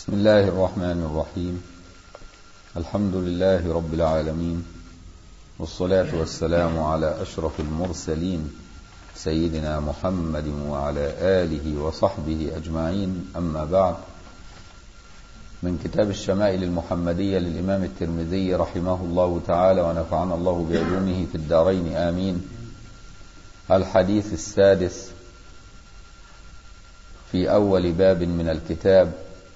بسم الله الرحمن الرحيم. الحمد لله رب العالمين، والصلاة والسلام على أشرف المرسلين سيدنا محمد وعلى آله وصحبه أجمعين. أما بعد، من كتاب الشمائل المحمدية للإمام الترمذي رحمه الله تعالى ونفعنا الله بعلومه في الدارين آمين. الحديث السادس في أول باب من الكتاب،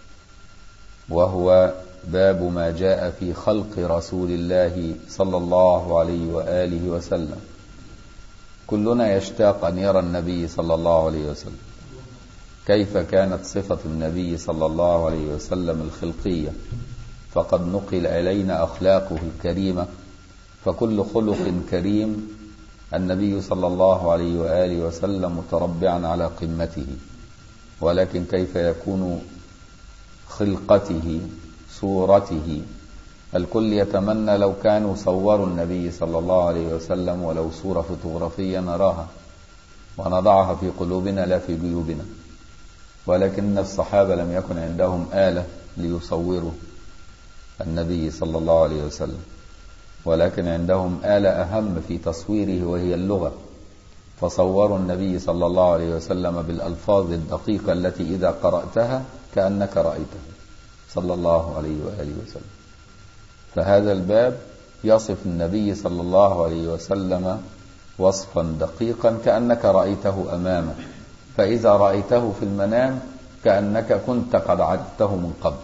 وهو باب ما جاء في خلق رسول الله صلى الله عليه وآله وسلم. كلنا يشتاق أن يرى النبي صلى الله عليه وسلم، كيف كانت صفة النبي صلى الله عليه وسلم الخلقية، فقد نقل إلينا أخلاقه الكريمة، فكل خلق كريم النبي صلى الله عليه وآله وسلم متربعا على قمته، ولكن كيف يكون خلقته صورته؟ الكل يتمنى لو كانوا صوروا النبي صلى الله عليه وسلم ولو صورة فوتوغرافية نراها ونضعها في قلوبنا لا في جيوبنا، ولكن الصحابة لم يكن عندهم آلة ليصوروا النبي صلى الله عليه وسلم، ولكن عندهم آلة أهم في تصويره وهي اللغة، فصوروا النبي صلى الله عليه وسلم بالألفاظ الدقيقة التي إذا قرأتها كأنك رأيته صلى الله عليه وآله وسلم. فهذا الباب يصف النبي صلى الله عليه وسلم وصفا دقيقا كأنك رأيته أمامك، فإذا رأيته في المنام كأنك كنت قد عرفته من قبل.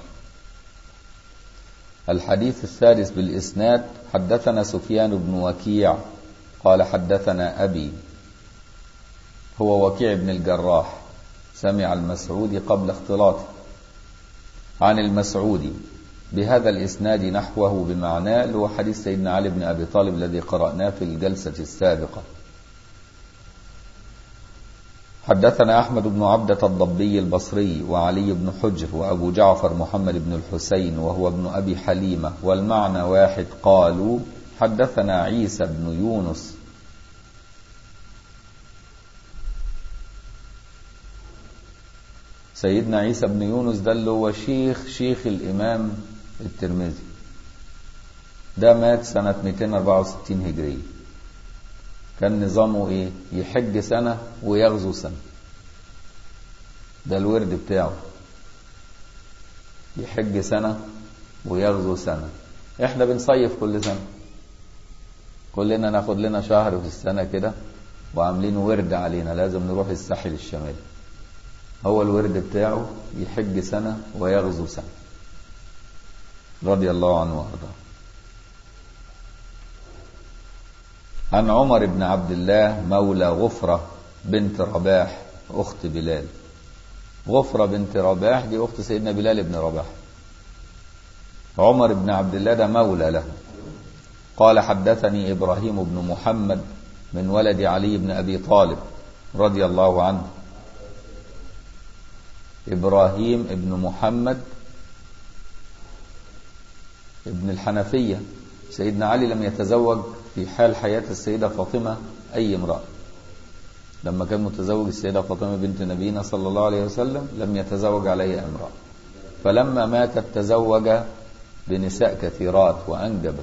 الحديث السادس بالإسناد: حدثنا سفيان بن وكيع قال حدثنا أبي، هو وكيع بن الجراح، سمع المسعودي قبل اختلاطه، عن المسعودي بهذا الإسناد نحوه بمعناه، اللي هو حديث سيدنا علي بن أبي طالب الذي قرأناه في الجلسة السابقة. حدثنا أحمد بن عبدة الضبي البصري وعلي بن حجر وأبو جعفر محمد بن الحسين وهو ابن أبي حليمة، والمعنى واحد. قالوا حدثنا عيسى بن يونس سيدنا عيسى بن يونس ده اللي هو شيخ الإمام الترمذي، ده مات سنة 264 هجرية. كان نظامه إيه؟ يحج سنة ويغزو سنة، ده الورد بتاعه، يحج سنة ويغزو سنة. إحنا بنصيف كل سنة، كلنا ناخد لنا شهر في السنة كده وعاملين ورد علينا، لازم نروح الساحل الشمالي. هو الورد بتاعه يحج سنة ويغزو سنة، رضي الله عنه وارضاه. عن عمر بن عبد الله مولى غفرة بنت رباح أخت بلال. غفرة بنت رباح دي أخت سيدنا بلال بن رباح. عمر بن عبد الله ده مولى له. قال حدثني إبراهيم بن محمد من ولد علي بن أبي طالب رضي الله عنه. إبراهيم ابن محمد ابن الحنفية. سيدنا علي لم يتزوج في حال حياة السيدة فاطمة أي امرأة، لما كان متزوج السيدة فاطمة بنت نبينا صلى الله عليه وسلم لم يتزوج عليها امرأة، فلما ماتت تزوج بنساء كثيرات وأنجب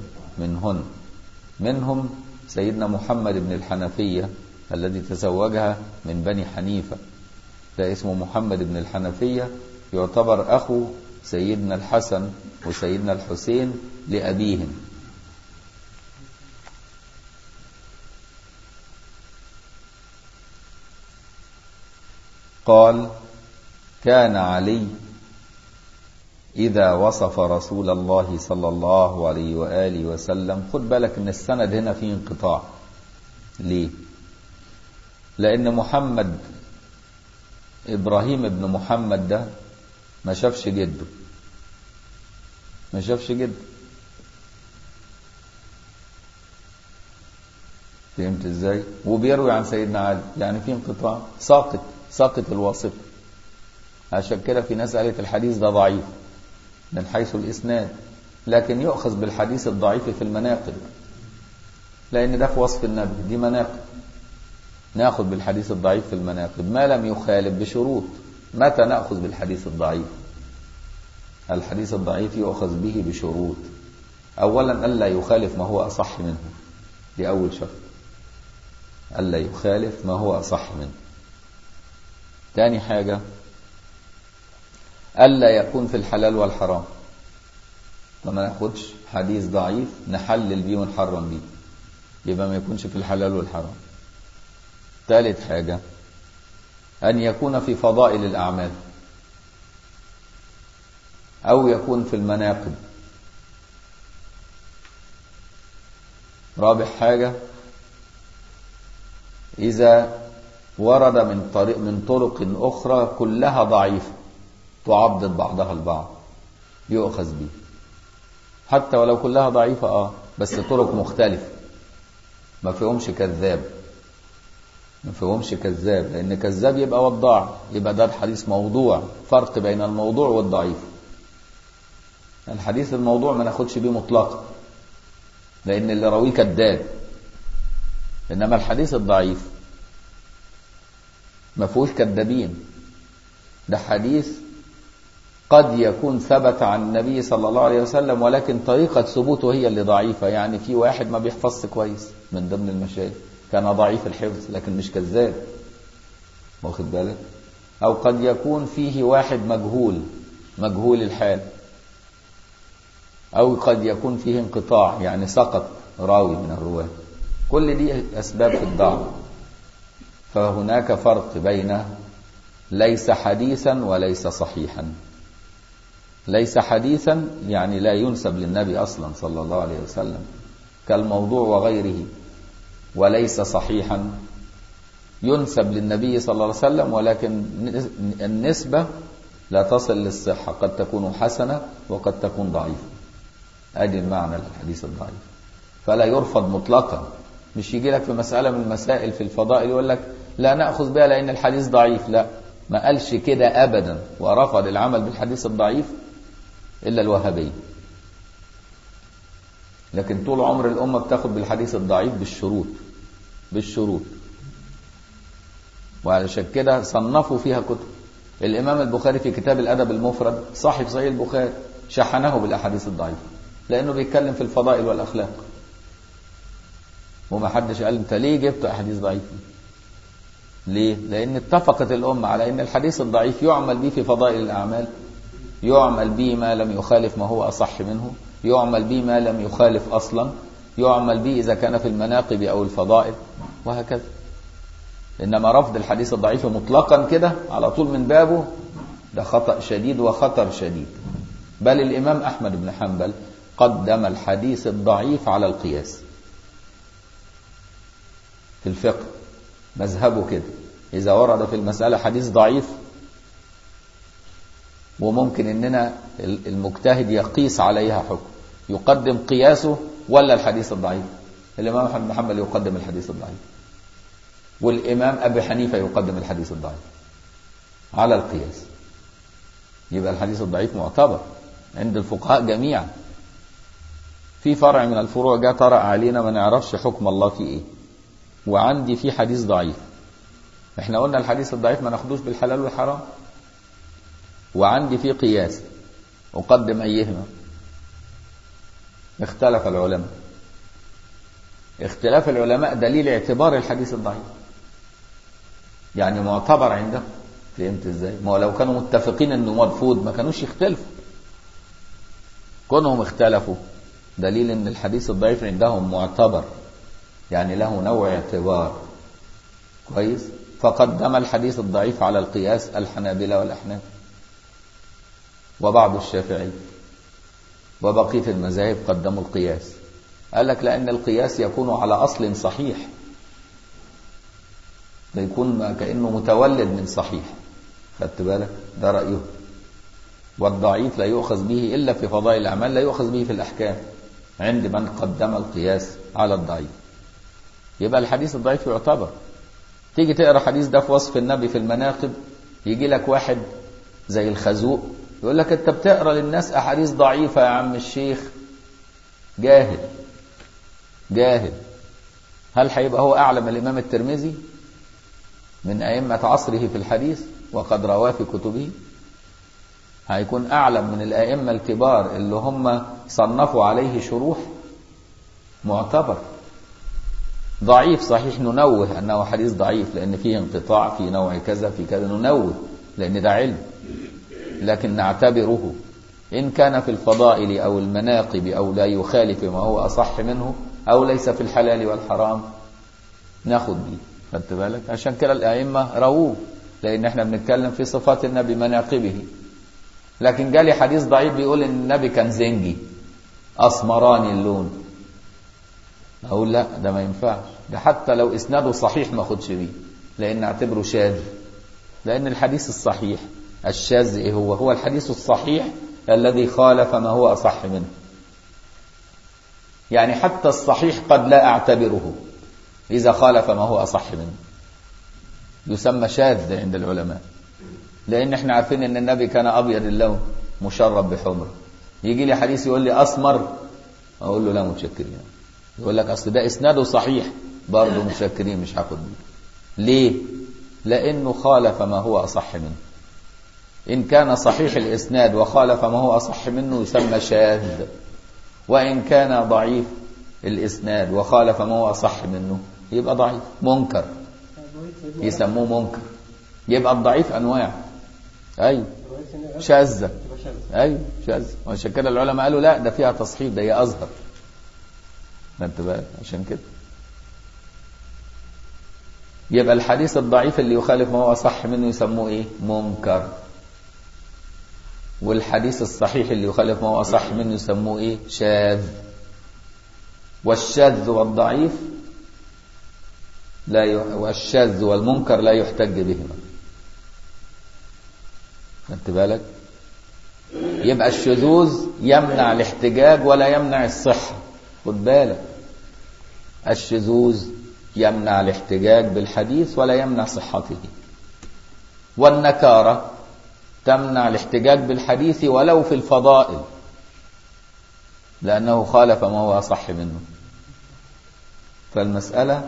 منهم سيدنا محمد بن الحنفية الذي تزوجها من بني حنيفة، ده اسمه محمد بن الحنفية، يعتبر أخو سيدنا الحسن وسيدنا الحسين لأبيهم. قال كان علي إذا وصف رسول الله صلى الله عليه وآله وسلم، خد بالك إن السند هنا فيه انقطاع. ليه؟ لأن إبراهيم ابن محمد ده ما شافش جده، فهمت ازاي؟ وبيروي عن سيدنا علي، يعني في انقطاع، ساقط الواسطة. عشان كده في ناس قالت الحديث ده ضعيف من حيث الإسناد، لكن يؤخذ بالحديث الضعيف في المناقب، لأن ده في وصف النبي، دي مناقب، نأخذ بالحديث الضعيف في المناقب ما لم يخالف بشروط. متى نأخذ بالحديث الضعيف؟ الحديث الضعيف يؤخذ به بشروط. أولا ألا يخالف ما هو أصح منه، دي أول شرط، ألا يخالف ما هو أصح منه. تاني حاجة ألا يكون في الحلال والحرام، فما ناخدش حديث ضعيف نحلل بيه ونحرم بيه، يبقى ما يكونش في الحلال والحرام. ثالث حاجة أن يكون في فضائل الأعمال أو يكون في المناقب. رابع حاجة إذا ورد من طرق أخرى كلها ضعيفة تعضد بعضها البعض يؤخذ به، حتى ولو كلها ضعيفة بس طرق مختلفة، ما فيهمش كذاب، لأن كذاب يبقى وضاع، يبقى ده الحديث موضوع. فرق بين الموضوع والضعيف. الحديث الموضوع ما ناخدش بيه مطلقا لأن اللي راويه كذاب، إنما الحديث الضعيف ما فيهوش كذابين، ده حديث قد يكون ثبت عن النبي صلى الله عليه وسلم ولكن طريقة ثبوته هي اللي ضعيفة. يعني في واحد ما بيحفظش كويس من ضمن المشايخ، كان ضعيف الحفظ لكن مش كذاب، واخد بالك؟ أو قد يكون فيه واحد مجهول الحال، أو قد يكون فيه انقطاع، يعني سقط راوي من الرواة. كل دي أسباب في الضعف. فهناك فرق بين ليس حديثا وليس صحيحا. ليس حديثا يعني لا ينسب للنبي أصلا صلى الله عليه وسلم كالموضوع وغيره، وليس صحيحا ينسب للنبي صلى الله عليه وسلم ولكن النسبة لا تصل للصحة، قد تكون حسنة وقد تكون ضعيفة. أدي المعنى الحديث الضعيف. فلا يرفض مطلقا، مش يجي لك في مسألة من المسائل في الفضائل يقول لك لا نأخذ بها لأن الحديث ضعيف. لا، ما قالش كده أبدا، ورفض العمل بالحديث الضعيف إلا الوهابية. لكن طول عمر الأمة بتاخد بالحديث الضعيف بالشروط، وعلشان كده صنفوا فيها كتب. الإمام البخاري في كتاب الأدب المفرد صاحب صحيح البخاري شحنه بالأحاديث الضعيفة لأنه بيتكلم في الفضائل والأخلاق، وما حدش قال انت ليه جبت أحاديث ضعيفة. ليه؟ لأن اتفقت الأمة على أن الحديث الضعيف يعمل به في فضائل الأعمال، يعمل به ما لم يخالف ما هو أصح منه، يعمل به ما لم يخالف أصلا، يعمل به إذا كان في المناقب أو الفضائل، وهكذا. إنما رفض الحديث الضعيف مطلقا كده على طول من بابه ده خطأ شديد وخطر شديد. بل الإمام أحمد بن حنبل قدم الحديث الضعيف على القياس في الفقه، مذهبه كده. إذا ورد في المسألة حديث ضعيف وممكن إننا المجتهد يقيس عليها حكم، يقدم قياسه ولا الحديث الضعيف. الإمام أحمد بن حنبل يقدم الحديث الضعيف، والإمام أبي حنيفة يقدم الحديث الضعيف على القياس. يبقى الحديث الضعيف معتبر عند الفقهاء جميعا. في فرع من الفروع جاء طرأ علينا ما نعرفش حكم الله فيه ايه، وعندي فيه حديث ضعيف. احنا قلنا الحديث الضعيف ما ناخدوش بالحلال والحرام، وعندي فيه قياس أقدم أيهما. اختلف العلماء. اختلاف العلماء دليل اعتبار الحديث الضعيف، يعني معتبر عندهم. فهمت ازاي؟ ما لو كانوا متفقين انه مرفوض ما كانوش يختلفوا. كونهم اختلفوا دليل ان الحديث الضعيف عندهم معتبر، يعني له نوع اعتبار كويس. فقدم الحديث الضعيف على القياس الحنابلة والأحناف وبعض الشافعي، وبقية المذاهب قدموا القياس. قال لك لأن القياس يكون على أصل صحيح، يكون كأنه متولد من صحيح. خدت بالك؟ ده رأيه. والضعيف لا يؤخذ به إلا في فضائل الأعمال، لا يؤخذ به في الأحكام عند من قدم القياس على الضعيف. يبقى الحديث الضعيف يعتبر. تيجي تقرأ حديث ده في وصف النبي في المناقب، يجي لك واحد زي الخازوق يقول لك انت بتقرأ للناس أحاديث ضعيفة يا عم الشيخ. جاهل. هل هيبقى هو أعلم الإمام الترمذي من أئمة عصره في الحديث وقد رواه في كتبه؟ هيكون أعلم من الأئمة الكبار اللي هم صنفوا عليه شروح؟ معتبر. ضعيف صحيح، ننوه أنه حديث ضعيف لأن فيه انقطاع في نوع كذا في كذا، ننوه لأن ده علم، لكن نعتبره إن كان في الفضائل أو المناقب أو لا يخالف ما هو أصح منه أو ليس في الحلال والحرام ناخد بيه. خدت بالك؟ عشان كده الأئمة رووه، لأن احنا بنتكلم في صفات النبي مناقبه. لكن جالي حديث ضعيف بيقول إن النبي كان زنجي أسمراني اللون، أقول لا، ده ما ينفعش، ده حتى لو إسناده صحيح ما خدش بيه، لأن اعتبره شاذ. لأن الحديث الصحيح الشاذ إيه هو الحديث الصحيح الذي خالف ما هو أصح منه. يعني حتى الصحيح قد لا أعتبره إذا خالف ما هو أصح منه، يسمى شاذ عند العلماء. لأن احنا عارفين أن النبي كان أبيض اللون مشرب بحمر، يجي لي حديث يقول لي أسمر، أقول له لا متشكرين. يقول لك أصل ده إسناده صحيح، برضه متشكرين مش هاخد بيه. ليه؟ لأنه خالف ما هو أصح منه. إن كان صحيح الإسناد وخالف ما هو أصح منه يسمى شاذ، وإن كان ضعيف الإسناد وخالف ما هو أصح منه يبقى ضعيف منكر، يسموه منكر. يبقى الضعيف أنواع، أيوة شاذة، أيوة شاذة. وعشان كده العلماء قالوا لا، ده فيها تصحيح، ده هي أظهر. انت بالك؟ عشان كده يبقى الحديث الضعيف اللي يخالف ما هو أصح منه يسموه إيه؟ منكر. والحديث الصحيح اللي يخالف ما هو أصح منه يسموه إيه؟ شاذ. والشاذ والضعيف والشاذ والمنكر لا يحتج بهما. خدت بالك؟ يبقى الشذوذ يمنع الاحتجاج ولا يمنع الصحة. خد بالك، الشذوذ يمنع الاحتجاج بالحديث ولا يمنع صحته، والنكارة تمنع الاحتجاج بالحديث ولو في الفضائل لأنه خالف ما هو أصح منه. فالمسألة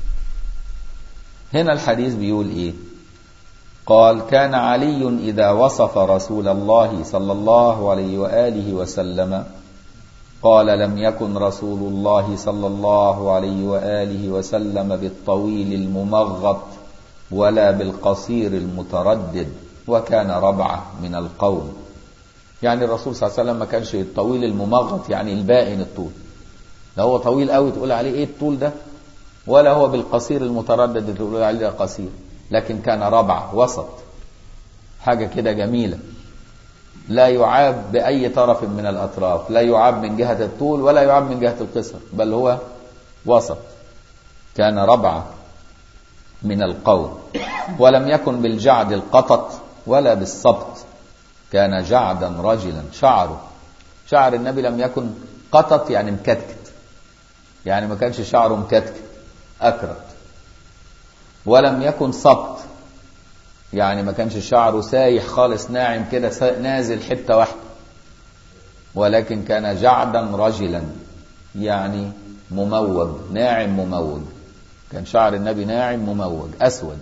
هنا الحديث بيقول إيه؟ قال كان علي إذا وصف رسول الله صلى الله عليه وآله وسلم قال لم يكن رسول الله صلى الله عليه وآله وسلم بالطويل الممغط ولا بالقصير المتردد، وكان ربعة من القوم. يعني الرسول صلى الله عليه وسلم ما كانش الطويل الممغط يعني البائن الطول، لا هو طويل قوي تقول عليه ايه الطول ده، ولا هو بالقصير المتردد تقول عليه ده قصير، لكن كان ربعة وسط، حاجة كده جميلة، لا يعاب بأي طرف من الأطراف، لا يعاب من جهة الطول ولا يعاب من جهة القصر، بل هو وسط. كان ربعة من القوم. ولم يكن بالجعد القطط ولا بالصبت، كان جعدا رجلا. شعر النبي لم يكن قطط يعني مكتكت، يعني ما كانش شعره مكتكت أكرت. ولم يكن صبت يعني ما كانش شعره سايح خالص ناعم كده نازل حتة واحدة، ولكن كان جعدا رجلا يعني مموج، ناعم مموج. كان شعر النبي ناعم مموج أسود.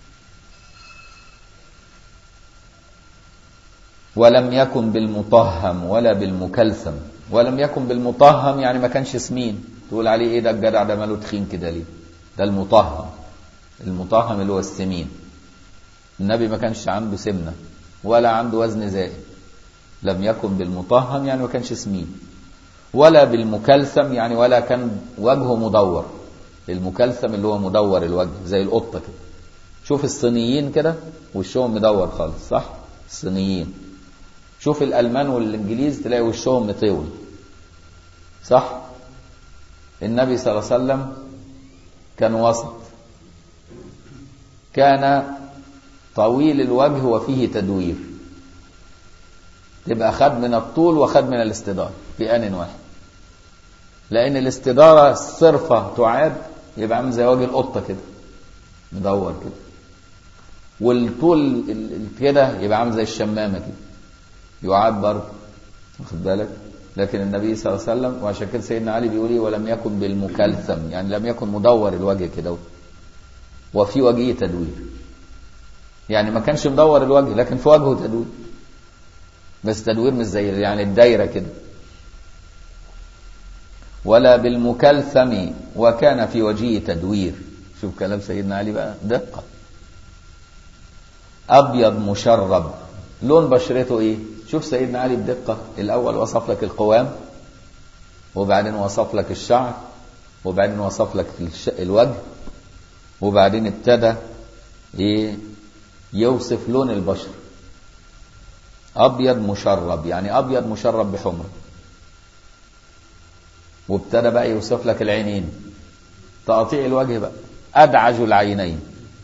ولم يكن بالمطهم ولا بالمكلثم. ولم يكن بالمطهم يعني ما كانش سمين تقول عليه ايه ده الجدع ده ماله تخين كده ليه، ده المطهم. المطهم اللي هو السمين. النبي ما كانش عنده سمنة ولا عنده وزن زائد. لم يكن بالمطهم يعني ما كانش سمين، ولا بالمكلثم يعني ولا كان وجهه مدور. المكلثم اللي هو مدور الوجه زي القطة كده. شوف الصينيين كده وشهم مدور خالص، صح؟ الصينيين. شوف الألمان والإنجليز تلاقي وشهم مطول، صح؟ النبي صلى الله عليه وسلم كان وسط، كان طويل الوجه وفيه تدوير، تبقى خد من الطول وخد من الاستدارة في آن واحد. لأن الاستدارة الصرفة تعاد يبقى عامل زي وجه القطة كده مدور كده، والطول كده يبقى عامل زي الشمامة كده يعاد برضه، واخد بالك؟ لكن النبي صلى الله عليه وسلم، وعشان كده سيدنا علي بيقول ولم يكن بالمكلثم يعني لم يكن مدور الوجه كده وفي وجهه تدوير، يعني ما كانش مدور الوجه لكن في وجهه تدوير. بس تدوير مش زي يعني الدايرة كده. ولا بالمكلثم وكان في وجهه تدوير. شوف كلام سيدنا علي بقى دقة. أبيض مشرب، لون بشرته إيه؟ شوف سيدنا علي بدقة، الأول وصف لك القوام، وبعدين وصف لك الشعر، وبعدين وصف لك الوجه، وبعدين ابتدى إيه يوصف لون البشر. أبيض مشرب يعني أبيض مشرب بحمرة. وابتدى بقى يوصف لك العينين، تقطيع الوجه بقى، أدعج العينين،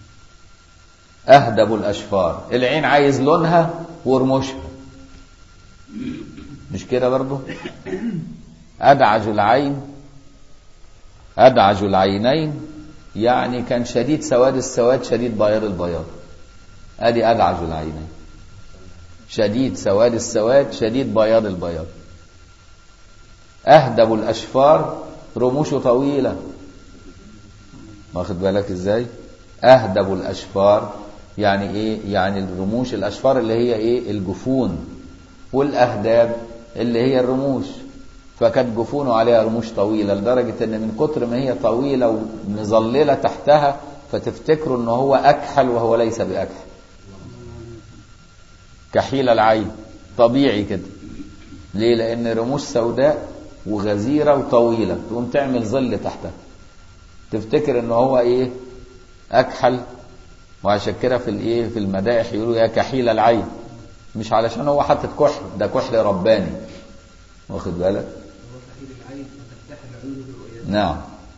أهدب الأشفار، العين عايز لونها ورموشها، مش كده برضو؟ أدعج العين، أدعج العينين يعني كان شديد سواد السواد شديد بياض البياض، أدي أدعج العينين، شديد سواد السواد شديد بياض البياض. أهدب الأشفار، رموشه طويلة، واخد بالك ازاي؟ أهدب الأشفار يعني ايه؟ يعني الرموش، الأشفار اللي هي ايه؟ الجفون، والأهداب اللي هي الرموش. فكانت جفونه عليها رموش طويلة لدرجة ان من كتر ما هي طويلة ومظللة تحتها فتفتكروا ان هو أكحل وهو ليس بأكحل. كحيل العين طبيعي كده. ليه؟ لأن رموش سوداء وغزيرة وطويلة تقوم تعمل ظل تحتها، تفتكر ان هو ايه؟ أكحل. وعشان كده في الايه؟ في المدائح يقولوا يا كحيل العين، مش علشان هو حاطط كحل، ده كحل رباني، واخد بالك؟ نعم.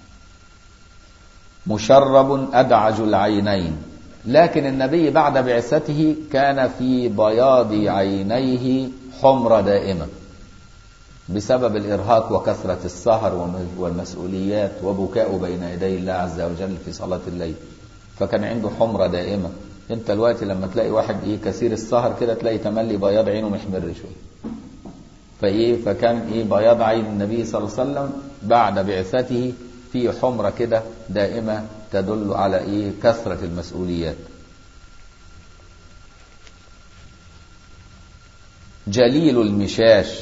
مشرب أدعج العينين. لكن النبي بعد بعثته كان في بياض عينيه حمرة دائمة بسبب الإرهاق وكثرة السهر والمسؤوليات وبكاء بين يدي الله عز وجل في صلاة الليل، فكان عنده حمرة دائمة. انت الوقت لما تلاقي واحد ايه كثير السهر كده تلاقي تملي بياض عينه محمر شويه. فكان ايه بياض عين النبي صلى الله عليه وسلم بعد بعثته في حمرة كده دائمة تدل على ايه؟ كثرة المسؤوليات. جليل المشاش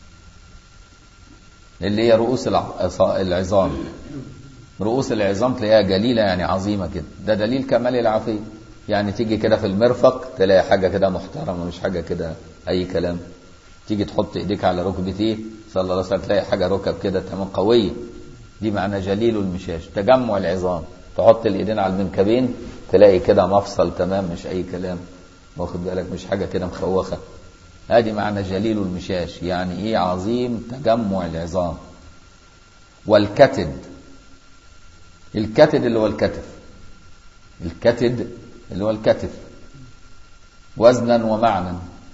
اللي هي رؤوس العظام، رؤوس العظام تلاقيها جليلة يعني عظيمة كده، ده دليل كمال العافية. يعني تيجي كده في المرفق تلاقي حاجة كده محترمة، مش حاجة كده أي كلام. تيجي تحط إيديك على ركبتيه صلى الله عليه وسلم تلاقي حاجة ركب كده تمام قوية، دي معنى جليل المشاش، تجمع العظام. تحط الإيدين على المنكبين تلاقي كده مفصل تمام، مش أي كلام، واخد بالك؟ مش حاجة كده مخوخة. هذه معنى جليل المشاش، يعني إيه؟ عظيم تجمع العظام. والكتد، الكتد اللي هو الكتف، الكتد اللي هو الكتف وزنا ومعنى.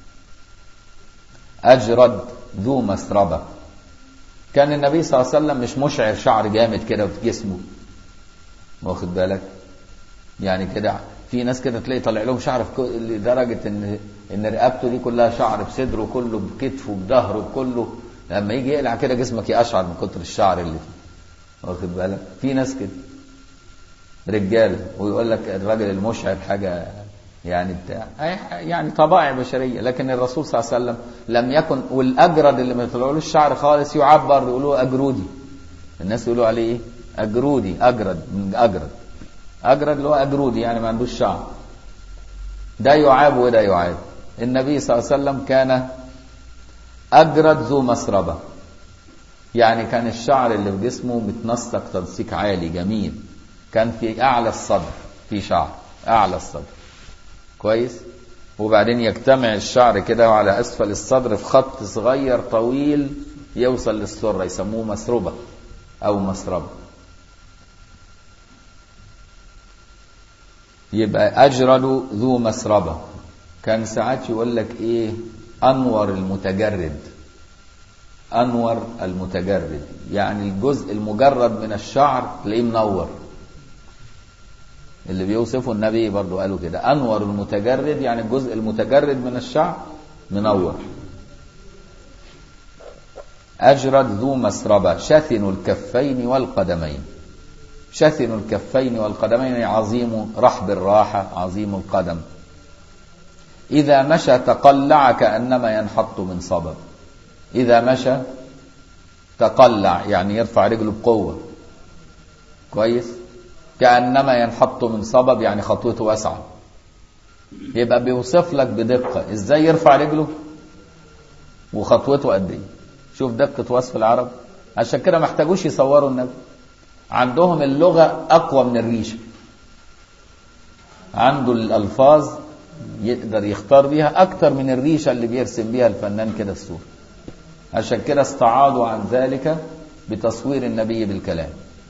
أجرد ذو مسربة، كان النبي صلى الله عليه وسلم مش مشعر شعر جامد كده في جسمه، واخد بالك؟ يعني كده في ناس كده تلاقي طلع لهم شعر في لدرجة ان رقبته دي كلها شعر، بصدره كله، بكتفه، بظهره كله، لما يجي يقلع كده جسمك يقشعر من كتر الشعر اللي فيه، واخد بالك؟ في ناس كده رجاله، ويقول لك الراجل المشعر حاجة يعني بتاع، يعني طبائع بشرية. لكن الرسول صلى الله عليه وسلم لم يكن. والأجرد اللي ما يطلعلوش الشعر خالص يعبر يقولوا أجرودي، الناس يقولوا عليه ايه؟ أجرودي، أجرد من أجرد، أجرد اللي هو أجرودي يعني ما عندوش شعر، ده يعاب وده يعاب. النبي صلى الله عليه وسلم كان أجرد ذو مسربة، يعني كان الشعر اللي في جسمه متنسق تنسيق عالي جميل، كان في أعلى الصدر في شعر أعلى الصدر كويس، وبعدين يجتمع الشعر كده على أسفل الصدر في خط صغير طويل يوصل للسرة، يسموه مسربة أو مسربة. يبقى أجرد ذو مسربة. كان ساعات يقول لك إيه؟ أنور المتجرد، أنور المتجرد يعني الجزء المجرد من الشعر تلاقيه منور. اللي بيوصفه النبي برضو قالوا كده، أنور المتجرد يعني الجزء المتجرد من الشعر منور. أجرد ذو مسربة. شثن الكفين والقدمين، شثن الكفين والقدمين يعني عظيم رحب الراحة، عظيم القدم. إذا مشى تقلع كأنما ينحط من صبب. إذا مشى تقلع يعني يرفع رجله بقوة، كويس، كأنما ينحط من صبب يعني خطوته واسعة. يبقى بيوصف لك بدقة ازاي يرفع رجله وخطوته قد ايه. شوف دقة وصف العرب. عشان كده ما احتاجوش يصوروا النبي، عندهم اللغة أقوى من الريشة، عنده الألفاظ يقدر يختار بيها أكتر من الريشة اللي بيرسم بيها الفنان كده الصورة. عشان كده استعاضوا عن ذلك بتصوير النبي بالكلام.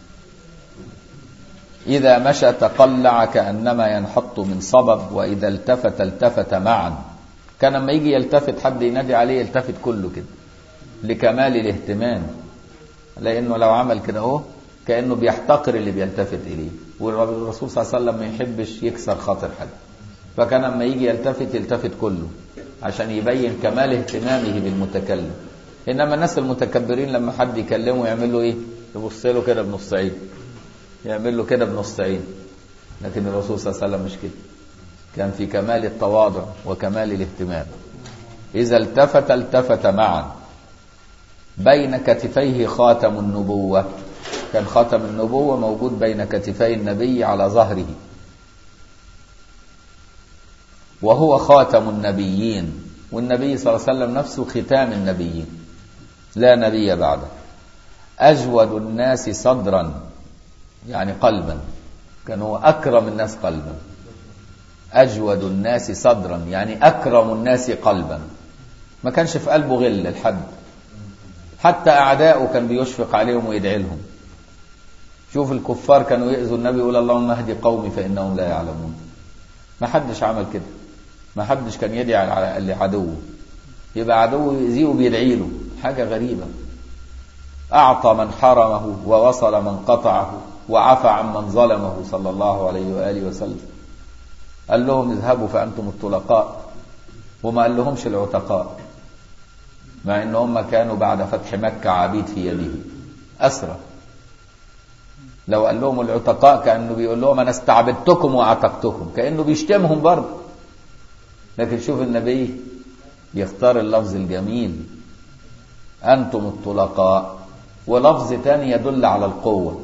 إذا مشى تقلع كأنما ينحط من صبب، وإذا التفت التفت معا. كان لما يجي يلتفت حد ينادي عليه يلتفت كله كده لكمال الاهتمام، لأنه لو عمل كده اهو كأنه بيحتقر اللي بيلتفت إليه، والرسول صلى الله عليه وسلم ما يحبش يكسر خاطر حد، فكان لما يجي يلتفت كله عشان يبين كمال اهتمامه بالمتكلم. إنما الناس المتكبرين لما حد يكلمه يعمل له إيه؟ يبص له كده بنص عين، يعمل له كده بنص عين. لكن الرسول صلى الله عليه وسلم مش كده، كان في كمال التواضع وكمال الاهتمام. إذا التفت التفت معا. بين كتفيه خاتم النبوة، كان خاتم النبوة موجود بين كتفي النبي على ظهره، وهو خاتم النبيين، والنبي صلى الله عليه وسلم نفسه ختام النبيين، لا نبي بعده. أجود الناس صدرا يعني قلبا، كان هو أكرم الناس قلبا. أجود الناس صدرا يعني أكرم الناس قلبا، ما كانش في قلبه غل لحد، حتى أعداؤه كان بيشفق عليهم ويدعي لهم. شوف الكفار كانوا يؤذوا النبي يقول اللهم اهدي قومي فإنهم لا يعلمون. ما حدش عمل كده، ما حدش كان يدعي لعدوه، يبقى عدوه يؤذيه وبيدعي له، حاجة غريبة. أعطى من حرمه ووصل من قطعه وعفى عن من ظلمه صلى الله عليه وآله وسلم. قال لهم اذهبوا فأنتم الطلقاء، وما قال لهمش العتقاء، مع ان هم كانوا بعد فتح مكة عبيد في يده أسرى. لو قال لهم العتقاء كأنه بيقول لهم أنا استعبدتكم وعتقتكم، كأنه بيشتمهم برضه. لكن شوف النبي يختار اللفظ الجميل، أنتم الطلقاء، ولفظ تاني يدل على القوة،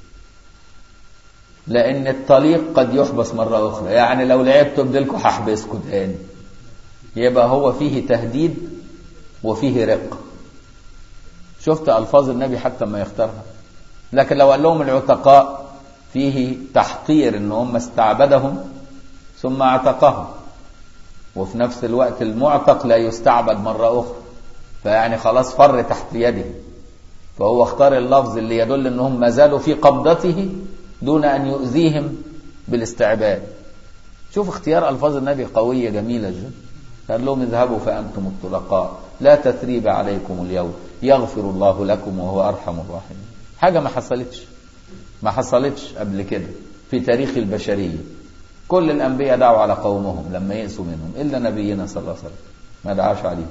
لأن الطليق قد يحبس مرة أخرى، يعني لو لعبتوا بدلكم هحبسكم تاني. يبقى هو فيه تهديد وفيه رق. شفت ألفاظ النبي حتى ما يختارها. لكن لو قال لهم العتقاء فيه تحقير، ان هم استعبدهم ثم اعتقهم، وفي نفس الوقت المعتق لا يستعبد مرة أخرى، فيعني خلاص فر تحت يده. فهو اختار اللفظ اللي يدل انهم ما زالوا في قبضته دون أن يؤذيهم بالاستعباد. شوف اختيار ألفاظ النبي قوية جميلة جدا. قال لهم اذهبوا فأنتم الطلقاء لا تثريب عليكم اليوم يغفر الله لكم وهو أرحم الراحمين. حاجة ما حصلتش قبل كده في تاريخ البشرية. كل الأنبياء دعوا على قومهم لما يئسوا منهم، إلا نبينا صلى الله عليه وسلم ما دعاش عليه.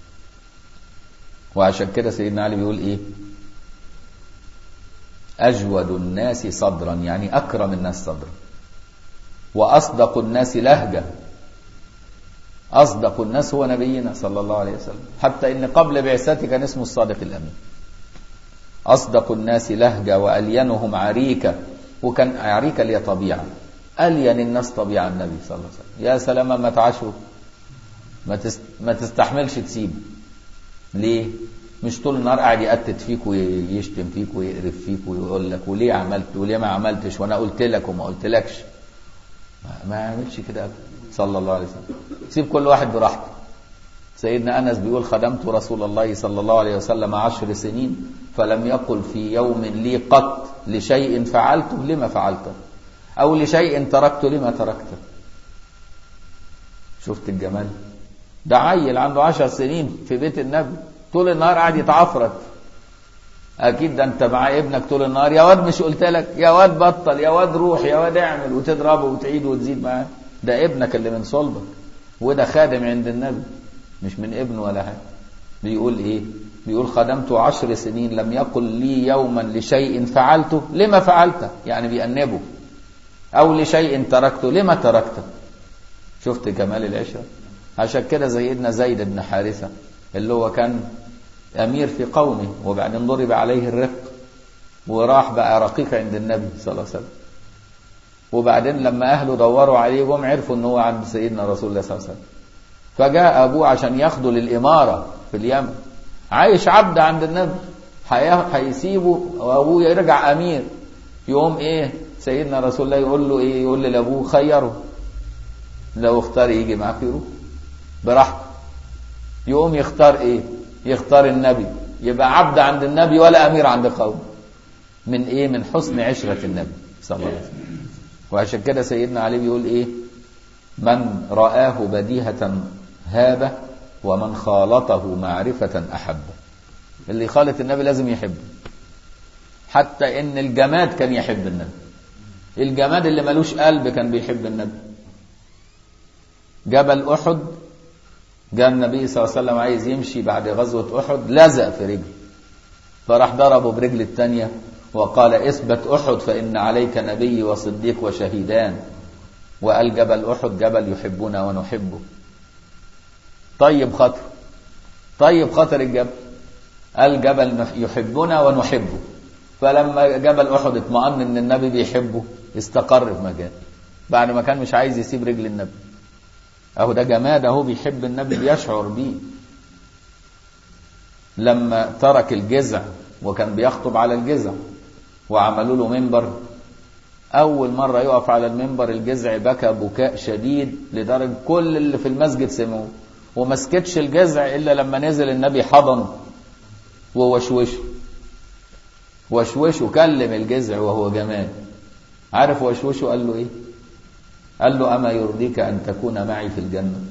وعشان كده سيدنا علي بيقول إيه؟ أجود الناس صدرا يعني أكرم الناس صدرا، وأصدق الناس لهجة. أصدق الناس هو نبينا صلى الله عليه وسلم، حتى إن قبل بعثته كان اسمه الصادق الأمين. أصدق الناس لهجة وألينهم عريكة، وكان عريكة اللي هي طبيعة، ألين الناس طبيعة النبي صلى الله عليه وسلم. يا سلام ما تعاشوا، ما تستحملش تسيبه. ليه؟ مش طول النهار قاعد يقتت فيك ويشتم فيك ويقرف فيك ويقول لك وليه عملت وليه ما عملتش وانا قلت لك وما قلتلكش. ما يعملش كده صلى الله عليه وسلم. سيب كل واحد براحته. سيدنا أنس بيقول خدمت رسول الله صلى الله عليه وسلم 10 سنين فلم يقل في يوم لي قط لشيء فعلته لما فعلته، أو لشيء تركته لما تركته. شفت الجمال؟ ده عيل عنده 10 سنين في بيت النبي طول النهار قاعد يتعفرت. أكيد ده أنت مع ابنك طول النهار يا واد مش قلت لك، يا واد بطل، يا واد روح، يا واد اعمل، وتضربه وتعيد وتزيد معاه. ده ابنك اللي من صلبك، وده خادم عند النبي مش من ابنه ولا حاجة. بيقول إيه؟ بيقول خدمت 10 سنين لم يقل لي يوما لشيء فعلته لما فعلته، يعني بيأنبه، أو لشيء تركته لما تركته. شفت جمال العشرة؟ عشان كده سيدنا زيد بن حارثة اللي هو كان أمير في قومه وبعدين ضرب عليه الرق وراح بقى رقيق عند النبي صلى الله عليه وسلم، وبعدين لما أهله دوروا عليه وهم عرفوا أنه عند سيدنا رسول الله صلى الله عليه وسلم، فجاء أبوه عشان ياخده للإمارة في اليمن، عايش عبد عند النبي، هيسيبه وأبوه يرجع أمير. يوم إيه سيدنا رسول الله يقول له إيه؟ يقول لأبوه خيره، لو اختار يجي معك يروح براحته. يقوم يختار إيه؟ يختار النبي، يبقى عبد عند النبي ولا أمير عند قوم. من إيه؟ من حسن عشرة النبي صلى الله عليه وسلم. وعشان كده سيدنا علي بيقول إيه؟ من رآه بديهة هابه ومن خالطه معرفة أحبه. اللي يخالط النبي لازم يحبه، حتى إن الجماد كان يحب النبي. الجماد اللي ملوش قلب كان بيحب النبي. جبل أحد جاء النبي صلى الله عليه وسلم عايز يمشي بعد غزوة أحد، لزق في رجله، فراح ضربه برجل التانية وقال اثبت أحد فإن عليك نبي وصديق وشهيدان. وقال جبل أحد جبل يحبنا ونحبه. طيب خطر الجبل، قال جبل يحبنا ونحبه. فلما جبل أحد اطمأن ان النبي بيحبه استقر في مكانه، بعد ما كان مش عايز يسيب رجل النبي. اهو ده جماد اهو بيحب النبي، بيشعر بيه. لما ترك الجزع وكان بيخطب على الجزع وعملوا له منبر، اول مرة يقف على المنبر الجزع بكى بكاء شديد لدرجة كل اللي في المسجد سمعوه، وما سكتش الجزع الا لما نزل النبي حضنه وشوشه كلم الجزع وهو جمال. عارف وشوشه قال له ايه؟ قال له اما يرضيك ان تكون معي في الجنة.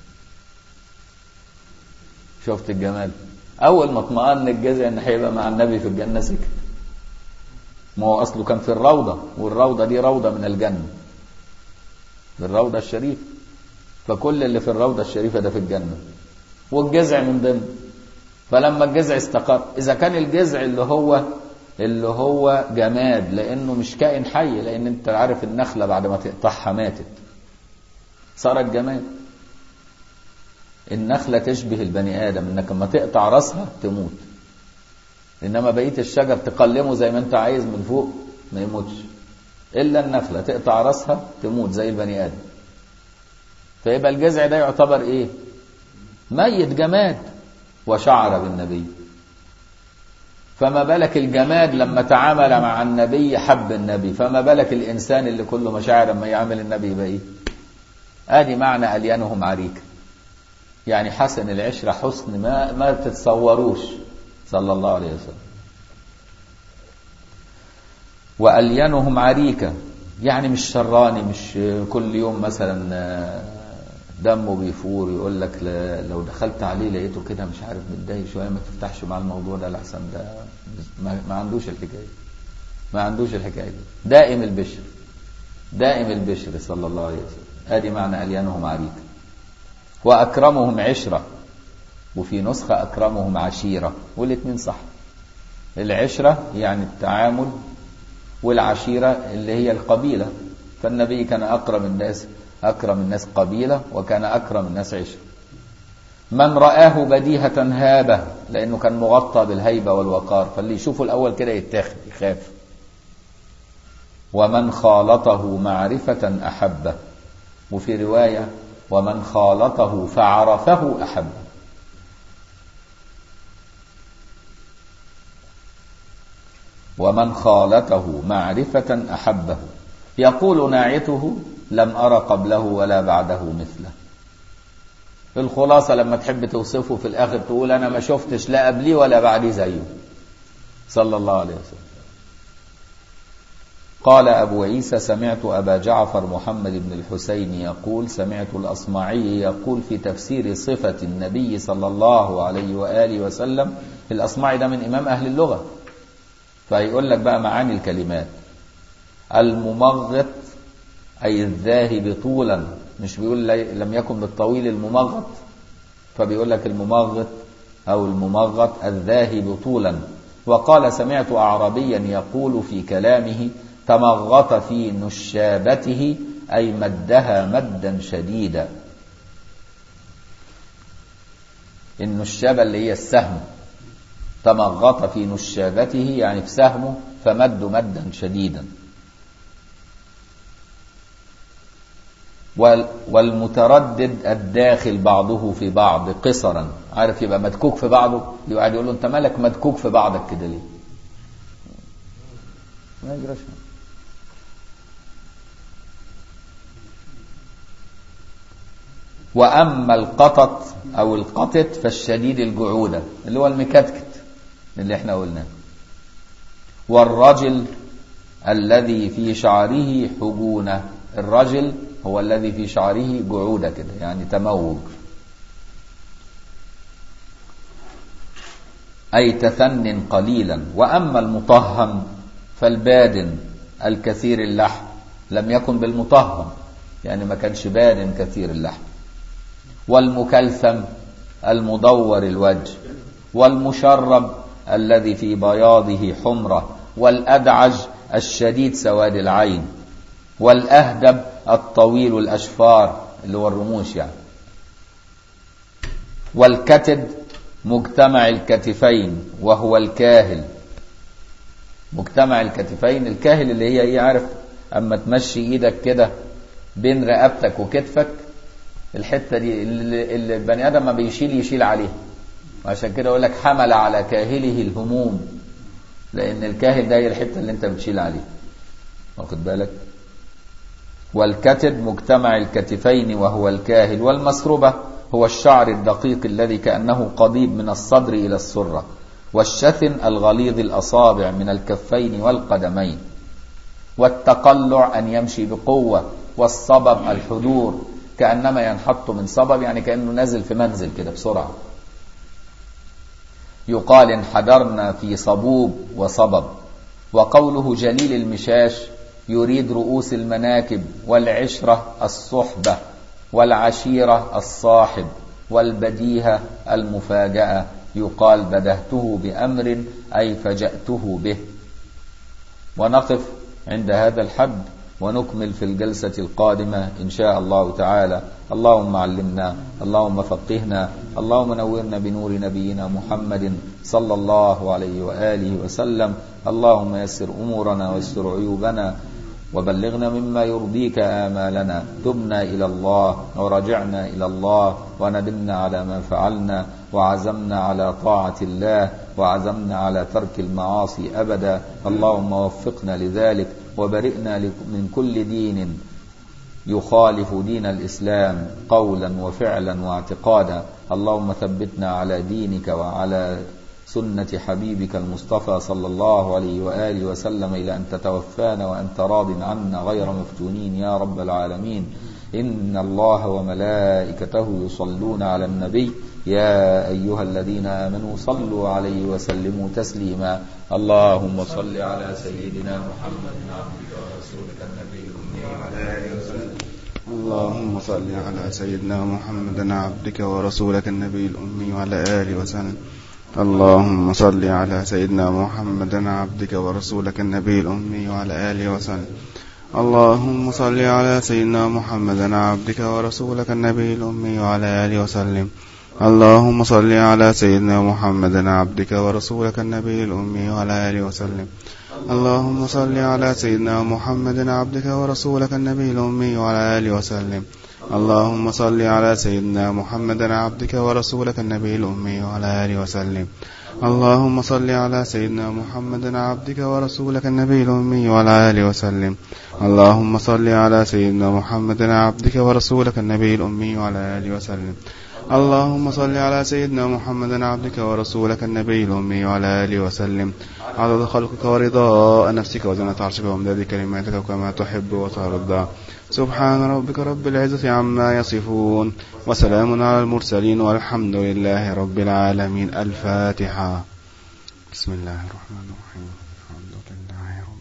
شفت الجمال؟ اول ما اطمأن الجزع ان هيبقى مع النبي في الجنة سكت. ما هو اصله كان في الروضة، والروضة دي روضة من الجنة، في الروضة الشريفة، فكل اللي في الروضة الشريفة ده في الجنة، والجزع من ضمن. فلما الجزع استقر، اذا كان الجزع اللي هو جماد لانه مش كائن حي، لان انت عارف النخلة بعد ما تقطعها ماتت صارت جماد. النخلة تشبه البني ادم، انك لما تقطع راسها تموت، انما بقية الشجر تقلمه زي ما انت عايز من فوق ما يموتش، الا النخلة تقطع راسها تموت زي البني ادم. فيبقى الجزع ده يعتبر ايه؟ ميت، جماد. وشعر بالنبي، فما بالك الجماد لما تعامل مع النبي حب النبي، فما بالك الإنسان اللي كله مشاعر لما يعمل النبي يبقى ايه؟ ادي معنى ألينهم عريكة، يعني حسن العشرة حسن ما تتصوروش صلى الله عليه وسلم. وألينهم عريكة يعني مش شراني، مش كل يوم مثلا دمه بيفور يقول لك لو دخلت عليه لقيته كده مش عارف متضايق شويه ما تفتحش مع الموضوع ده لحسن ده. ما عندوش الحكايه دي. دائم البشر صلى الله عليه وسلم. ادي معنى ألينهم عريكة. واكرمهم عشره، وفي نسخه اكرمهم عشيره، والاثنين صح. العشره يعني التعامل، والعشيره اللي هي القبيله. فالنبي كان أكرم الناس قبيلة، وكان أكرم الناس عشرة. من رآه بديهة هابة، لأنه كان مغطى بالهيبة والوقار، فاللي يشوفه الأول كده يتاخد يخاف. ومن خالطه معرفة أحبه، وفي رواية ومن خالطه فعرفه أحبه. ومن خالطه معرفة أحبه. يقول ناعته لم أرى قبله ولا بعده مثله. الخلاصة لما تحب توصفه في الآخر تقول أنا ما شفتش لا قبلي ولا بعدي زيه صلى الله عليه وسلم. قال أبو عيسى سمعت أبا جعفر محمد بن الحسين يقول سمعت الأصمعي يقول في تفسير صفة النبي صلى الله عليه وآله وسلم. الأصمعي ده من إمام أهل اللغة، فيقول لك بقى معاني الكلمات. الممغط أي الذاهب طولا، مش بيقول لم يكن بالطويل الممغط، فبيقول لك الممغط أو الممغط الذاهب طولا. وقال سمعت أعرابيا يقول في كلامه تمغط في نشابته أي مدها مدا شديدا. النشابة اللي هي السهم، تمغط في نشابته يعني في سهمه فمد مدا شديدا. والمتردد الداخل بعضه في بعض قصرا، عارف يبقى مدكوك في بعضه، يقعد يقول له انت مالك مدكوك في بعضك كده ليه؟ ما يجراش. وأما القطط أو القطط فالشديد الجعودة اللي هو المكتكت اللي احنا قلناه. والرجل الذي في شعره حجونة، الرجل هو الذي في شعره جعودة كده يعني تموج، أي تثن قليلا. وأما المطهم فالبادن الكثير اللحم، لم يكن بالمطهم يعني ما كانش بادن كثير اللحم. والمكلثم المدور الوجه. والمشرب الذي في بياضه حمرة. والأدعج الشديد سواد العين. والأهدب الطويل الأشفار اللي هو الرموش يعني. والكتد مجتمع الكتفين وهو الكاهل. مجتمع الكتفين، الكاهل اللي هي ايه، عارف اما تمشي ايدك كده بين رقبتك وكتفك، الحتة دي اللي البني ادم ما يشيل عليها، وعشان كده يقول لك حمل على كاهله الهموم، لان الكاهل ده هي الحتة اللي انت بتشيل عليها، واخد بالك. والكتد مجتمع الكتفين وهو الكاهل. والمسربة هو الشعر الدقيق الذي كأنه قضيب من الصدر إلى السرة. والشثن الغليظ الأصابع من الكفين والقدمين. والتقلع أن يمشي بقوة. والصبب الحضور كأنما ينحط من صبب يعني كأنه نازل في منزل كده بسرعة. يقال انحدرنا في صبوب وصبب. وقوله جليل المشاش يريد رؤوس المناكب. والعشرة الصحبة. والعشيرة الصاحب. والبديهة المفاجأة. يقال بدهته بأمر أي فجأته به. ونقف عند هذا الحد ونكمل في الجلسة القادمة إن شاء الله تعالى. اللهم علمنا، اللهم فقهنا، اللهم نورنا بنور نبينا محمد صلى الله عليه وآله وسلم. اللهم يسر أمورنا ويسر عيوبنا وبلغنا مما يرضيك آمالنا. تبنا إلى الله ورجعنا إلى الله وندمنا على ما فعلنا وعزمنا على طاعة الله وعزمنا على ترك المعاصي أبدا. اللهم وفقنا لذلك وبرئنا من كل دين يخالف دين الإسلام قولا وفعلا واعتقادا. اللهم ثبتنا على دينك وعلى سنة حبيبك المصطفى صلى الله عليه وآله وسلم إلى أن تتوفانا وأنت راض عنا غير مفتونين يا رب العالمين. إن الله وملائكته يصلون على النبي يا أيها الذين آمنوا صلوا عليه وسلموا تسليما. اللهم صل على سيدنا محمد عبدك ورسولك النبي الأمي وعلى آله وسلم. اللهم صل على سيدنا محمد عبدك ورسولك النبي الأمي وعلى آله وسلم. اللهم صل على سيدنا محمد عبدك ورسولك النبي الأمي وعلى آله وسلم. اللهم صل على سيدنا محمد عبدك ورسولك النبي الأمي وعلى آله وسلم. اللهم صل على سيدنا محمد عبدك ورسولك النبي الأمي وعلى آله وسلم. اللهم صل على سيدنا محمد عبدك ورسولك النبي الأمي وعلى آله وسلم. اللهم صل على سيدنا محمد عبدك ورسولك النبي الأمي وعلى آله وسلم. اللهم صل على سيدنا محمد عبدك ورسولك النبي الأمي وعلى آله وسلم. اللهم صل على سيدنا محمد عبدك ورسولك النبي الأمي وعلى آله وسلم. اللهم صل على سيدنا محمد عبدك ورسولك النبي الأمي وعلى آله وسلم. عدد خلقك ورضاء نفسك وزنة عرشك وامداد كلماتك وكما تحب وترضى. سبحان ربك رب العزة عما يصفون وسلام على المرسلين والحمد لله رب العالمين. الفاتحة. بسم الله الرحمن الرحيم. الحمد لله